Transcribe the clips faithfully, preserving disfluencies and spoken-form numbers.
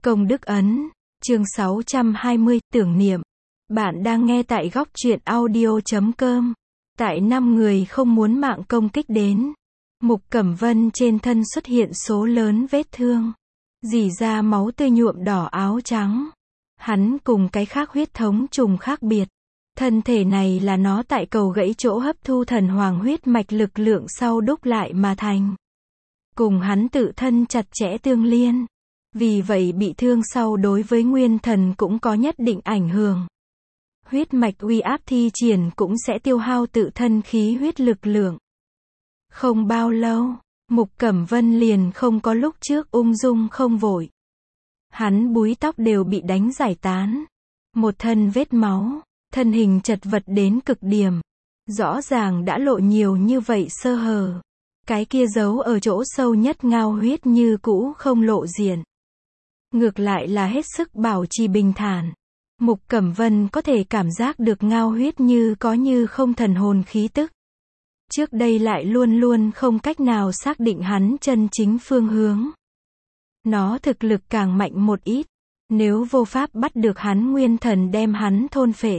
Công đức ấn, chương sáu trăm hai mươi, tưởng niệm. Bạn đang nghe tại góc truyện audio chấm com. Tại năm người không muốn mạng công kích đến. Mục Cẩm Vân trên thân xuất hiện số lớn vết thương. Rỉ ra máu tươi nhuộm đỏ áo trắng. Hắn cùng cái khác huyết thống trùng khác biệt. Thân thể này là nó tại cầu gãy chỗ hấp thu thần hoàng huyết mạch lực lượng sau đúc lại mà thành. Cùng hắn tự thân chặt chẽ tương liên. Vì vậy bị thương sau đối với nguyên thần cũng có nhất định ảnh hưởng. Huyết mạch uy áp thi triển cũng sẽ tiêu hao tự thân khí huyết lực lượng. Không bao lâu, Mục Cẩm Vân liền không có lúc trước ung dung không vội. Hắn búi tóc đều bị đánh giải tán. Một thân vết máu, thân hình chật vật đến cực điểm. Rõ ràng đã lộ nhiều như vậy sơ hở. Cái kia giấu ở chỗ sâu nhất ngao huyết như cũ không lộ diện. Ngược lại là hết sức bảo trì bình thản. Mục Cẩm Vân có thể cảm giác được ngao huyết như có như không thần hồn khí tức. Trước đây lại luôn luôn không cách nào xác định hắn chân chính phương hướng. Nó thực lực càng mạnh một ít. Nếu vô pháp bắt được hắn nguyên thần đem hắn thôn phệ.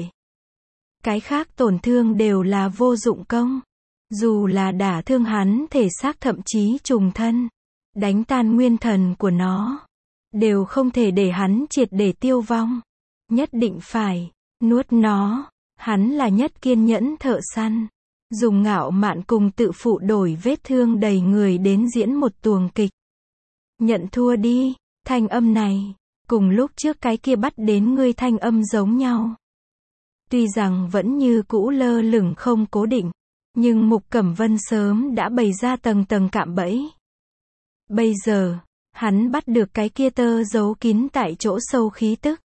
Cái khác tổn thương đều là vô dụng công. Dù là đả thương hắn thể xác thậm chí trùng thân. Đánh tan nguyên thần của nó. Đều không thể để hắn triệt để tiêu vong. Nhất định phải nuốt nó. Hắn là nhất kiên nhẫn thợ săn. Dùng ngạo mạn cùng tự phụ đổi vết thương đầy người đến diễn một tuồng kịch. Nhận thua đi. Thanh âm này, cùng lúc trước cái kia bắt đến ngươi thanh âm giống nhau. Tuy rằng vẫn như cũ lơ lửng không cố định. Nhưng Mục Cẩm Vân sớm đã bày ra tầng tầng cạm bẫy. Bây giờ, hắn bắt được cái kia tơ giấu kín tại chỗ sâu khí tức.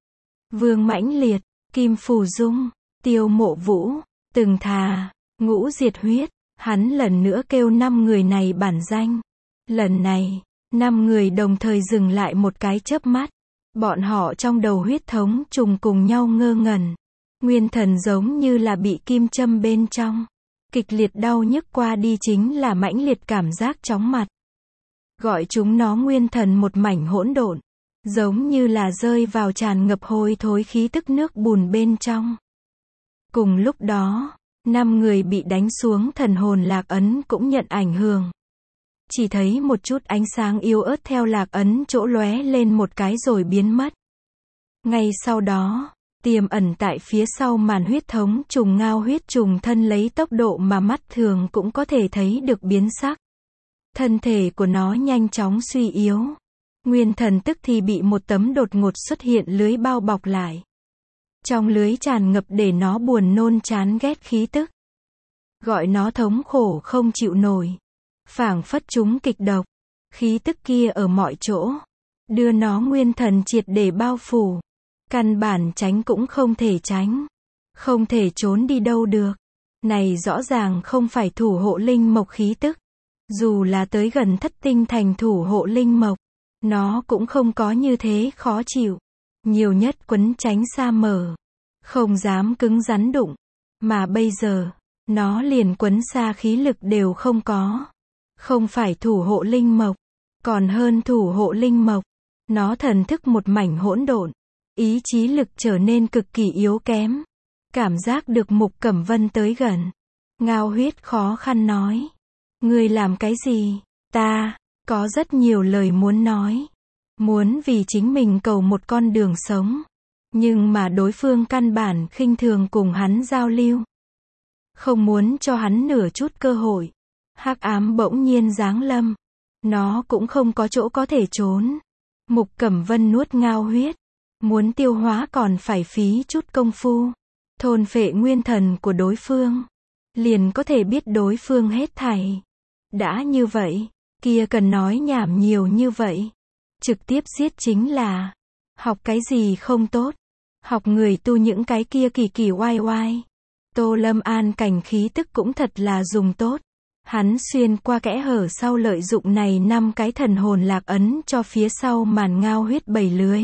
Vương Mãnh Liệt, Kim Phù Dung, Tiêu Mộ Vũ, Từng Thà, Ngũ Diệt Huyết, hắn lần nữa kêu năm người này bản danh. Lần này, năm người đồng thời dừng lại một cái chớp mắt. Bọn họ trong đầu huyết thống trùng cùng nhau ngơ ngẩn. Nguyên thần giống như là bị kim châm bên trong. Kịch liệt đau nhức qua đi chính là mãnh liệt cảm giác chóng mặt. Gọi chúng nó nguyên thần một mảnh hỗn độn. Giống như là rơi vào tràn ngập hôi thối khí tức nước bùn bên trong. Cùng lúc đó, năm người bị đánh xuống thần hồn lạc ấn cũng nhận ảnh hưởng. Chỉ thấy một chút ánh sáng yếu ớt theo lạc ấn chỗ lóe lên một cái rồi biến mất. Ngay sau đó, tiềm ẩn tại phía sau màn huyết thống trùng ngao huyết trùng thân lấy tốc độ mà mắt thường cũng có thể thấy được biến sắc. Thân thể của nó nhanh chóng suy yếu. Nguyên thần tức thì bị một tấm đột ngột xuất hiện lưới bao bọc lại. Trong lưới tràn ngập để nó buồn nôn chán ghét khí tức. Gọi nó thống khổ không chịu nổi. Phảng phất chúng kịch độc. Khí tức kia ở mọi chỗ. Đưa nó nguyên thần triệt để bao phủ. Căn bản tránh cũng không thể tránh. Không thể trốn đi đâu được. Này rõ ràng không phải thủ hộ linh mộc khí tức. Dù là tới gần thất tinh thành thủ hộ linh mộc. Nó cũng không có như thế khó chịu. Nhiều nhất quấn tránh xa mở. Không dám cứng rắn đụng. Mà bây giờ, nó liền quấn xa khí lực đều không có. Không phải thủ hộ linh mộc. Còn hơn thủ hộ linh mộc. Nó thần thức một mảnh hỗn độn. Ý chí lực trở nên cực kỳ yếu kém. Cảm giác được Mục Cẩm Vân tới gần. Ngao huyết khó khăn nói. Ngươi làm cái gì? Ta có rất nhiều lời muốn nói. Muốn vì chính mình cầu một con đường sống. Nhưng mà đối phương căn bản khinh thường cùng hắn giao lưu. Không muốn cho hắn nửa chút cơ hội. Hắc ám bỗng nhiên giáng lâm. Nó cũng không có chỗ có thể trốn. Mục Cẩm Vân nuốt ngao huyết. Muốn tiêu hóa còn phải phí chút công phu. Thôn phệ nguyên thần của đối phương. Liền có thể biết đối phương hết thảy. Đã như vậy, kia cần nói nhảm nhiều như vậy. Trực tiếp giết chính là. Học cái gì không tốt. Học người tu những cái kia kỳ kỳ oai oai. Tô Lâm An cảnh khí tức cũng thật là dùng tốt. Hắn xuyên qua kẽ hở sau lợi dụng này năm cái thần hồn lạc ấn cho phía sau màn ngao huyết bầy lưới.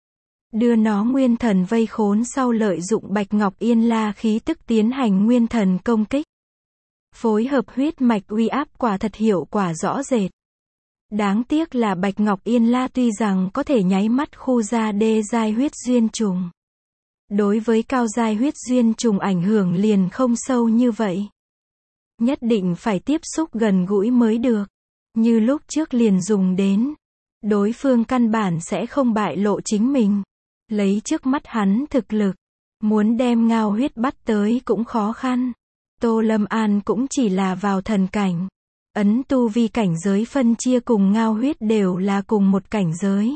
Đưa nó nguyên thần vây khốn sau lợi dụng Bạch Ngọc Yên La khí tức tiến hành nguyên thần công kích. Phối hợp huyết mạch uy áp quả thật hiệu quả rõ rệt. Đáng tiếc là Bạch Ngọc Yên La tuy rằng có thể nháy mắt khu ra đê giai huyết duyên trùng. Đối với cao giai huyết duyên trùng ảnh hưởng liền không sâu như vậy. Nhất định phải tiếp xúc gần gũi mới được. Như lúc trước liền dùng đến. Đối phương căn bản sẽ không bại lộ chính mình. Lấy trước mắt hắn thực lực. Muốn đem ngao huyết bắt tới cũng khó khăn. Tô Lâm An cũng chỉ là vào thần cảnh. Ấn tu vi cảnh giới phân chia cùng ngao huyết đều là cùng một cảnh giới.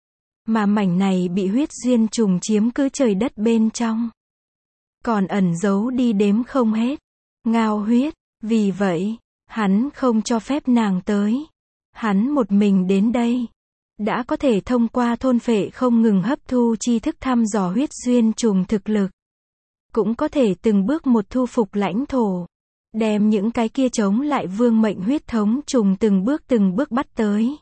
Mà mảnh này bị huyết duyên trùng chiếm cứ trời đất bên trong. Còn ẩn giấu đi đếm không hết. Ngao huyết, vì vậy, hắn không cho phép nàng tới. Hắn một mình đến đây. Đã có thể thông qua thôn phệ không ngừng hấp thu tri thức thăm dò huyết duyên trùng thực lực. Cũng có thể từng bước một thu phục lãnh thổ. Đem những cái kia chống lại vương mệnh huyết thống trùng từng bước từng bước bắt tới.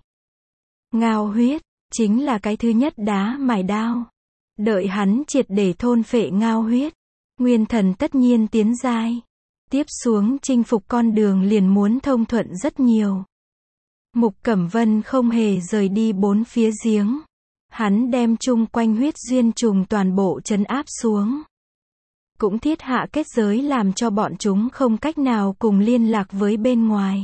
Ngao huyết, chính là cái thứ nhất đá mài đao. Đợi hắn triệt để thôn phệ ngao huyết. Nguyên thần tất nhiên tiến giai. Tiếp xuống chinh phục con đường liền muốn thông thuận rất nhiều. Mục Cẩm Vân không hề rời đi bốn phía giếng. Hắn đem chung quanh huyết duyên trùng toàn bộ trấn áp xuống. Cũng thiết hạ kết giới làm cho bọn chúng không cách nào cùng liên lạc với bên ngoài.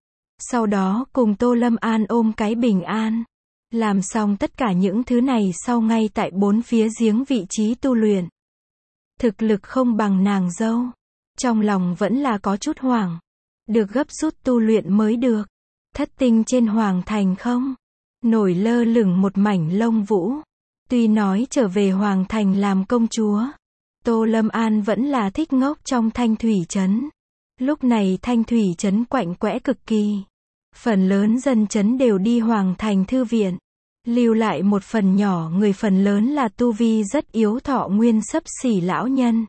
Sau đó cùng Tô Lâm An ôm cái bình an. Làm xong tất cả những thứ này sau ngay tại bốn phía giếng vị trí tu luyện. Thực lực không bằng nàng dâu. Trong lòng vẫn là có chút hoảng. Được gấp rút tu luyện mới được. Thất tinh trên hoàng thành không? Nổi lơ lửng một mảnh lông vũ. Tuy nói trở về hoàng thành làm công chúa. Tô Lâm An vẫn là thích ngốc trong thanh thủy trấn. Lúc này thanh thủy trấn quạnh quẽ cực kỳ. Phần lớn dân trấn đều đi hoàng thành thư viện. Lưu lại một phần nhỏ người phần lớn là tu vi rất yếu thọ nguyên xấp xỉ lão nhân.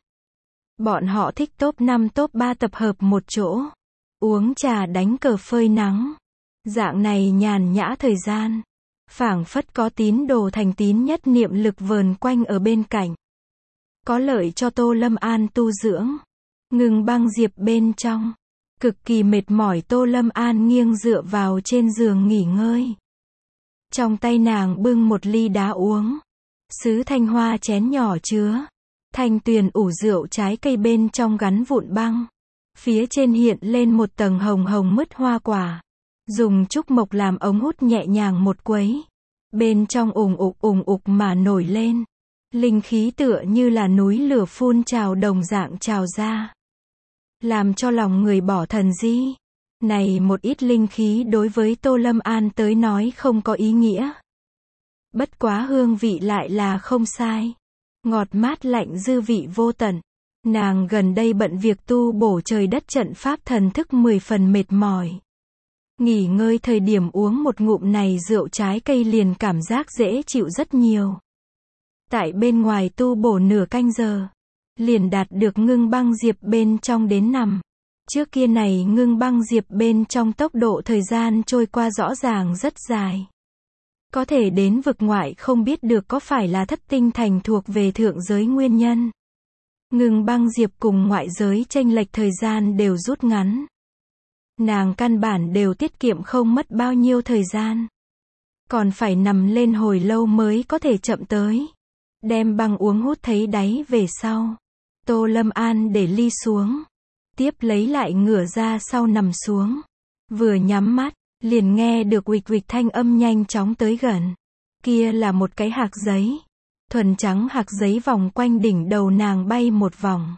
Bọn họ thích top năm top ba tập hợp một chỗ. Uống trà đánh cờ phơi nắng. Dạng này nhàn nhã thời gian. Phảng phất có tín đồ thành tín nhất niệm lực vờn quanh ở bên cạnh. Có lợi cho Tô Lâm An tu dưỡng. Ngừng băng diệp bên trong. Cực kỳ mệt mỏi Tô Lâm An nghiêng dựa vào trên giường nghỉ ngơi. Trong tay nàng bưng một ly đá uống. Sứ thanh hoa chén nhỏ chứa. Thanh tuyền ủ rượu trái cây bên trong gắn vụn băng. Phía trên hiện lên một tầng hồng hồng mứt hoa quả. Dùng trúc mộc làm ống hút nhẹ nhàng một quấy. Bên trong ủng ục ủng ục mà nổi lên. Linh khí tựa như là núi lửa phun trào đồng dạng trào ra. Làm cho lòng người bỏ thần di. Này một ít linh khí đối với Tô Lâm An tới nói không có ý nghĩa. Bất quá hương vị lại là không sai. Ngọt mát lạnh dư vị vô tận. Nàng gần đây bận việc tu bổ trời đất trận pháp thần thức mười phần mệt mỏi. Nghỉ ngơi thời điểm uống một ngụm này rượu trái cây liền cảm giác dễ chịu rất nhiều. Tại bên ngoài tu bổ nửa canh giờ. Liền đạt được ngưng băng diệp bên trong đến nằm. Trước kia này ngưng băng diệp bên trong tốc độ thời gian trôi qua rõ ràng rất dài. Có thể đến vực ngoại không biết được có phải là thất tinh thành thuộc về thượng giới nguyên nhân. Ngưng băng diệp cùng ngoại giới chênh lệch thời gian đều rút ngắn. Nàng căn bản đều tiết kiệm không mất bao nhiêu thời gian. Còn phải nằm lên hồi lâu mới có thể chậm tới. Đem băng uống hút thấy đáy về sau. Tô Lâm An để ly xuống. Tiếp lấy lại ngửa ra sau nằm xuống. Vừa nhắm mắt, liền nghe được uịch uịch thanh âm nhanh chóng tới gần. Kia là một cái hạc giấy. Thuần trắng hạc giấy vòng quanh đỉnh đầu nàng bay một vòng.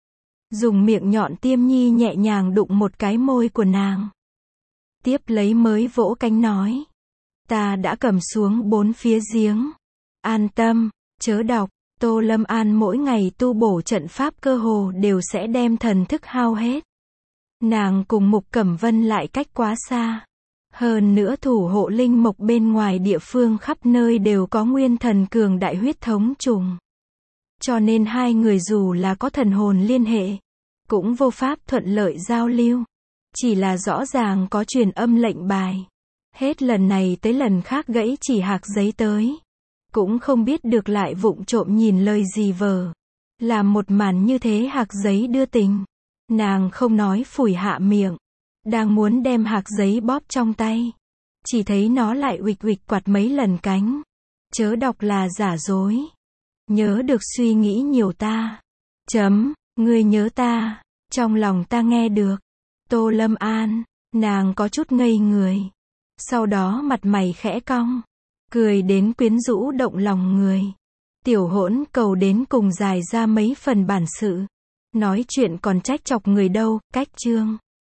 Dùng miệng nhọn tiêm nhi nhẹ nhàng đụng một cái môi của nàng. Tiếp lấy mới vỗ cánh nói. Ta đã cầm xuống bốn phía giếng. An tâm, chớ đọc. Tô Lâm An mỗi ngày tu bổ trận pháp cơ hồ đều sẽ đem thần thức hao hết. Nàng cùng Mục Cẩm Vân lại cách quá xa. Hơn nữa thủ hộ linh mộc bên ngoài địa phương khắp nơi đều có nguyên thần cường đại huyết thống trùng. Cho nên hai người dù là có thần hồn liên hệ, cũng vô pháp thuận lợi giao lưu. Chỉ là rõ ràng có truyền âm lệnh bài. Hết lần này tới lần khác gãy chỉ hạc giấy tới. Cũng không biết được lại vụng trộm nhìn lời gì vờ. Làm một màn như thế hạc giấy đưa tình. Nàng không nói phủi hạ miệng. Đang muốn đem hạc giấy bóp trong tay. Chỉ thấy nó lại uịch uịch quạt mấy lần cánh. Chớ đọc là giả dối. Nhớ được suy nghĩ nhiều ta. Chấm, ngươi nhớ ta. Trong lòng ta nghe được. Tô Lâm An, nàng có chút ngây người. Sau đó mặt mày khẽ cong. Cười đến quyến rũ động lòng người. Tiểu hỗn cầu đến cùng dài ra mấy phần bản sự. Nói chuyện còn trách chọc người đâu, cách chương.